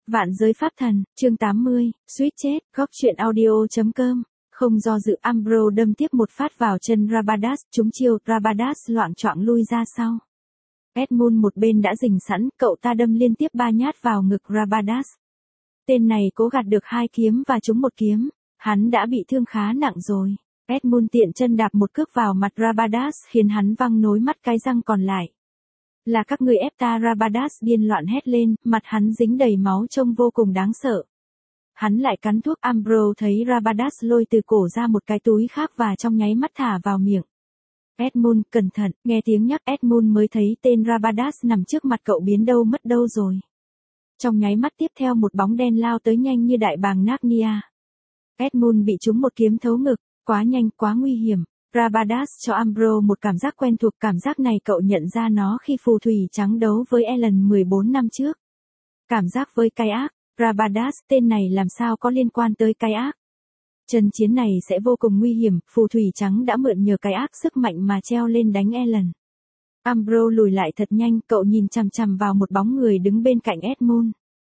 Vạn giới pháp thần, chương 80, suýt chết, góc truyện audio.com. Không do dự, Ambrose đâm tiếp một phát vào chân Rabadash, trúng chiêu, Rabadash loạng choạng lui ra sau. Edmund một bên đã rình sẵn, cậu ta đâm liên tiếp 3 nhát vào ngực Rabadash. Tên này cố gạt được 2 kiếm và trúng 1 kiếm, hắn đã bị thương khá nặng rồi. Edmund tiện chân đạp một cước vào mặt Rabadash khiến hắn văng nối mắt cái răng còn lại. Là các ngươi ép ta, Rabadash điên loạn hét lên, mặt hắn dính đầy máu trông vô cùng đáng sợ. Hắn lại cắn thuốc. Ambrose thấy Rabadash lôi từ cổ ra một cái túi khác và trong nháy mắt thả vào miệng. Edmund, cẩn thận, nghe tiếng nhắc Edmund mới thấy tên Rabadash nằm trước mặt cậu biến đâu mất đâu rồi. Trong nháy mắt tiếp theo một bóng đen lao tới nhanh như đại bàng Narnia. Edmund bị trúng một kiếm thấu ngực, quá nhanh, quá nguy hiểm. Rabadash cho Ambrose một cảm giác quen thuộc, cảm giác này cậu nhận ra nó khi phù thủy trắng đấu với Ellen 14 năm trước. Cảm giác với cái ác, Rabadash, tên này làm sao có liên quan tới cái ác. Trận chiến này sẽ vô cùng nguy hiểm, phù thủy trắng đã mượn nhờ cái ác sức mạnh mà treo lên đánh Ellen. Ambrose lùi lại thật nhanh, cậu nhìn chằm chằm vào một bóng người đứng bên cạnh Edmund.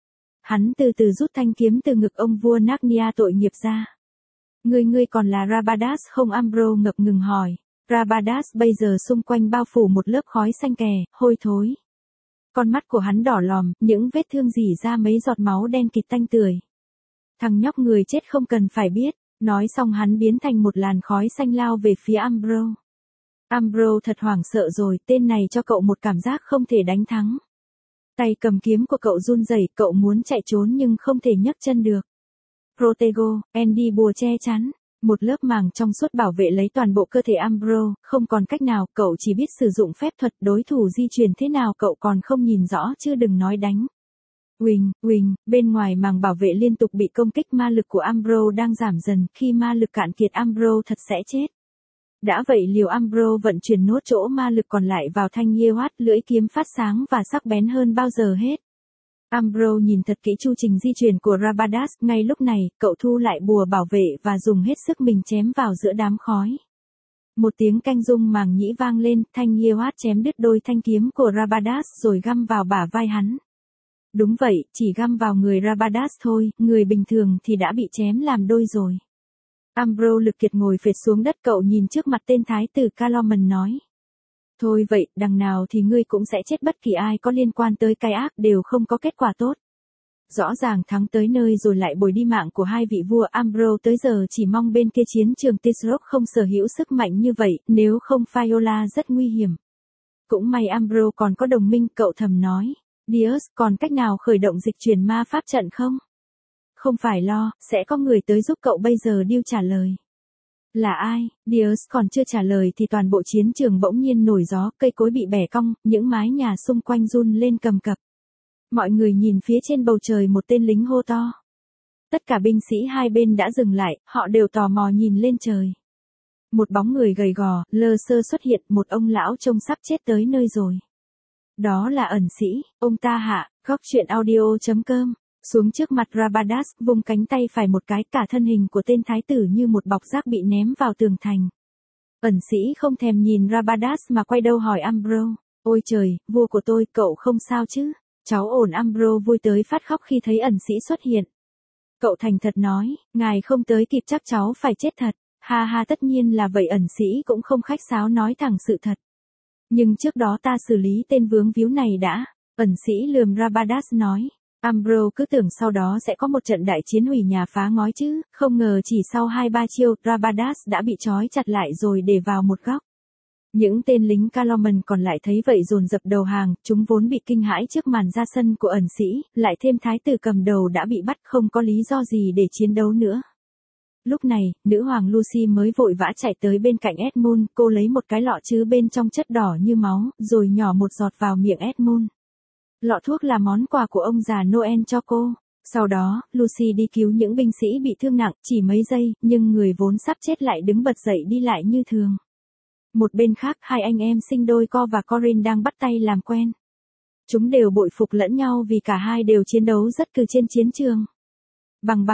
Hắn từ từ rút thanh kiếm từ ngực ông vua Narnia tội nghiệp ra. Ngươi còn là Rabadash không? Ambrose ngập ngừng hỏi. Rabadash bây giờ xung quanh bao phủ một lớp khói xanh kè, hôi thối. Con mắt của hắn đỏ lòm, những vết thương rỉ ra mấy giọt máu đen kịt tanh tưởi. Thằng nhóc người chết không cần phải biết. Nói xong hắn biến thành một làn khói xanh lao về phía Ambrose. Ambrose thật hoảng sợ rồi, tên này cho cậu một cảm giác không thể đánh thắng. Tay cầm kiếm của cậu run rẩy, cậu muốn chạy trốn nhưng không thể nhấc chân được. Protego, Andy bùa che chắn, một lớp màng trong suốt bảo vệ lấy toàn bộ cơ thể Ambrose, không còn cách nào, cậu chỉ biết sử dụng phép thuật, đối thủ di chuyển thế nào cậu còn không nhìn rõ chứ đừng nói đánh. Uỳnh, bên ngoài màng bảo vệ liên tục bị công kích, ma lực của Ambrose đang giảm dần, khi ma lực cạn kiệt Ambrose thật sẽ chết. Đã vậy liều Ambrose vận chuyển nốt chỗ ma lực còn lại vào thanh Yeohat, lưỡi kiếm phát sáng và sắc bén hơn bao giờ hết. Ambrose nhìn thật kỹ chu trình di chuyển của Rabadash, ngay lúc này, cậu thu lại bùa bảo vệ và dùng hết sức mình chém vào giữa đám khói. Một tiếng canh rung màng nhĩ vang lên, thanh Yeohat chém đứt đôi thanh kiếm của Rabadash rồi găm vào bả vai hắn. Đúng vậy, chỉ găm vào người Rabadash thôi, người bình thường thì đã bị chém làm đôi rồi. Ambrose lực kiệt ngồi phệt xuống đất, cậu nhìn trước mặt tên thái tử Calormen nói. Thôi vậy, đằng nào thì ngươi cũng sẽ chết, bất kỳ ai có liên quan tới cái ác đều không có kết quả tốt. Rõ ràng thắng tới nơi rồi lại bồi đi mạng của 2 vị vua. Ambrose tới giờ chỉ mong bên kia chiến trường Tisroc không sở hữu sức mạnh như vậy, nếu không Fiola rất nguy hiểm. Cũng may Ambrose còn có đồng minh, cậu thầm nói. Dios, còn cách nào khởi động dịch chuyển ma pháp trận không? Không phải lo, sẽ có người tới giúp cậu bây giờ. Điêu trả lời. Là ai? Dios còn chưa trả lời thì toàn bộ chiến trường bỗng nhiên nổi gió, cây cối bị bẻ cong, những mái nhà xung quanh run lên cầm cập. Mọi người nhìn phía trên bầu trời, một tên lính hô to. Tất cả binh sĩ hai bên đã dừng lại, họ đều tò mò nhìn lên trời. Một bóng người gầy gò, lơ sơ xuất hiện, một ông lão trông sắp chết tới nơi rồi. Đó là ẩn sĩ, ông ta hạ, góc truyện audio.com, xuống trước mặt Rabadash, vung cánh tay phải một cái, cả thân hình của tên thái tử như một bọc rác bị ném vào tường thành. Ẩn sĩ không thèm nhìn Rabadash mà quay đầu hỏi Ambrose, ôi trời, vua của tôi, cậu không sao chứ? Cháu ổn. Ambrose vui tới phát khóc khi thấy ẩn sĩ xuất hiện. Cậu thành thật nói, ngài không tới kịp chắc cháu phải chết thật. Ha ha, tất nhiên là vậy. Ẩn sĩ cũng không khách sáo nói thẳng sự thật. Nhưng trước đó ta xử lý tên vướng víu này đã. Ẩn sĩ lườm Rabadash nói. Ambrose cứ tưởng sau đó sẽ có một trận đại chiến hủy nhà phá ngói chứ, không ngờ chỉ sau 2-3 chiêu, Rabadash đã bị trói chặt lại rồi để vào một góc. Những tên lính Calormen còn lại thấy vậy dồn dập đầu hàng, chúng vốn bị kinh hãi trước màn ra sân của ẩn sĩ, lại thêm thái tử cầm đầu đã bị bắt, không có lý do gì để chiến đấu nữa. Lúc này, nữ hoàng Lucy mới vội vã chạy tới bên cạnh Edmund, cô lấy một cái lọ chứa bên trong chất đỏ như máu, rồi nhỏ một giọt vào miệng Edmund. Lọ thuốc là món quà của ông già Noel cho cô. Sau đó, Lucy đi cứu những binh sĩ bị thương nặng, chỉ mấy giây, nhưng người vốn sắp chết lại đứng bật dậy đi lại như thường. Một bên khác, 2 anh em sinh đôi Co và Corin đang bắt tay làm quen. Chúng đều bội phục lẫn nhau vì cả hai đều chiến đấu rất cừ trên chiến trường. Bằng.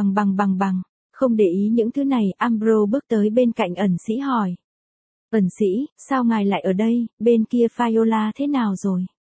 Không để ý những thứ này, Ambrose bước tới bên cạnh ẩn sĩ hỏi. Ẩn sĩ, sao ngài lại ở đây, bên kia Fiola thế nào rồi?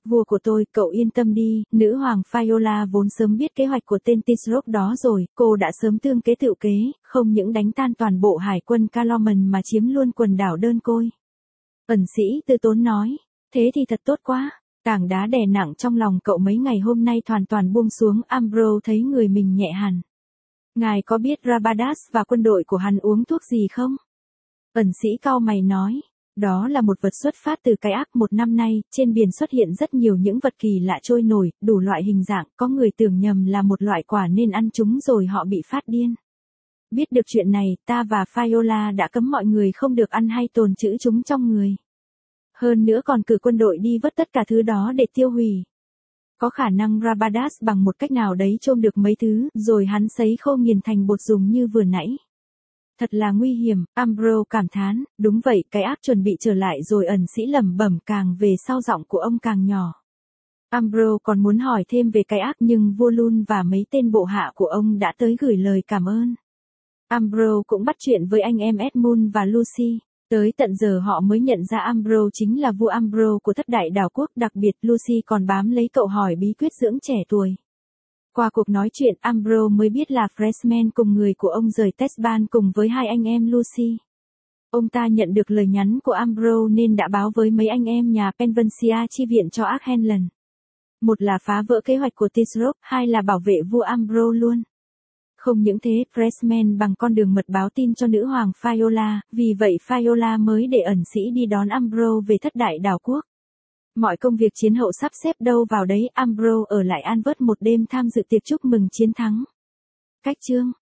Vua của tôi, cậu yên tâm đi, nữ hoàng Viola vốn sớm biết kế hoạch của tên Tisroc đó rồi, cô đã sớm tương kế tựu kế, không những đánh tan toàn bộ hải quân Calormen mà chiếm luôn quần đảo Đơn Côi. Ẩn sĩ Tư Tốn nói, thế thì thật tốt quá. Tảng đá đè nặng trong lòng cậu mấy ngày hôm nay hoàn toàn buông xuống. Ambrose thấy người mình nhẹ hẳn. Ngài có biết Rabadas và quân đội của hắn uống thuốc gì không? Ẩn sĩ cau mày nói, đó là một vật xuất phát từ cái ác. Một năm nay, trên biển xuất hiện rất nhiều những vật kỳ lạ trôi nổi, đủ loại hình dạng, có người tưởng nhầm là một loại quả nên ăn chúng rồi họ bị phát điên. Biết được chuyện này, ta và Viola đã cấm mọi người không được ăn hay tồn trữ chúng trong người. Hơn nữa còn cử quân đội đi vớt tất cả thứ đó để tiêu hủy. Có khả năng Rabadas bằng một cách nào đấy chôm được mấy thứ, rồi hắn sấy khô nghiền thành bột dùng như vừa nãy. Thật là nguy hiểm, Ambrose cảm thán, đúng vậy, cái ác chuẩn bị trở lại rồi. Ẩn sĩ lẩm bẩm, càng về sau giọng của ông càng nhỏ. Ambrose còn muốn hỏi thêm về cái ác nhưng vua Lun và mấy tên bộ hạ của ông đã tới gửi lời cảm ơn. Ambrose cũng bắt chuyện với anh em Edmund và Lucy. Tới tận giờ họ mới nhận ra Ambrose chính là vua Ambrose của thất đại đảo quốc, đặc biệt Lucy còn bám lấy cậu hỏi bí quyết dưỡng trẻ tuổi. Qua cuộc nói chuyện, Ambrose mới biết là Freshman cùng người của ông rời Tesban cùng với hai anh em Lucy. Ông ta nhận được lời nhắn của Ambrose nên đã báo với mấy anh em nhà Penvensia chi viện cho Arkhanlen. Một là phá vỡ kế hoạch của Tisroc, hai là bảo vệ vua Ambrose luôn. Không những thế, Freshman bằng con đường mật báo tin cho nữ hoàng Viola, vì vậy Viola mới để ẩn sĩ đi đón Ambrose về thất đại đảo quốc. Mọi công việc chiến hậu sắp xếp đâu vào đấy, Ambrose ở lại Anvers một đêm tham dự tiệc chúc mừng chiến thắng. Cách chương